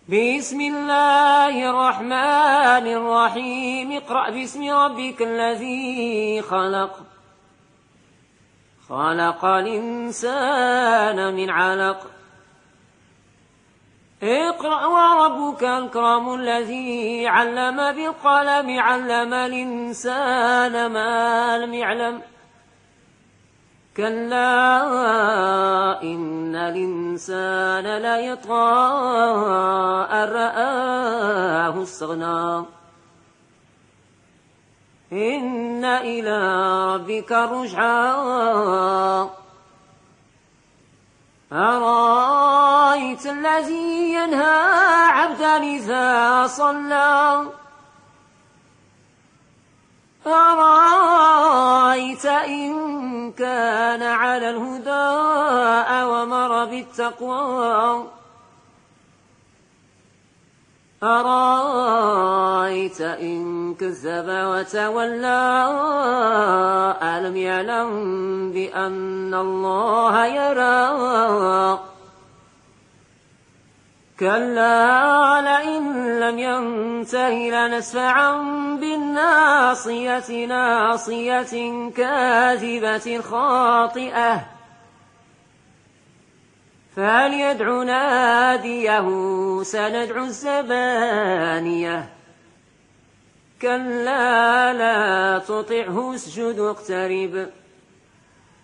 بسم الله الرحمن الرحيم اقرأ باسم ربك الذي خلق خلق الإنسان من علق اقرأ وربك الأكرم الذي علم بالقلم علم الإنسان ما لم يعلم كلا إن الإنسان ليطغى أن رآه استغنى إن إلى ربك الرجعى أرأيت الذي ينهى عبدا إذا صلى أرأيت إن كان على الهدى أوامر بالتقوى أرأيت إن كذب وتولى ألم يعلم بأن الله يرى كلا لئن لم ينته لنسفعا بالناصية ناصية كاذبة خاطئة فليدع ناديه سندع الزبانية كلا لا تطعه اسجد واقترب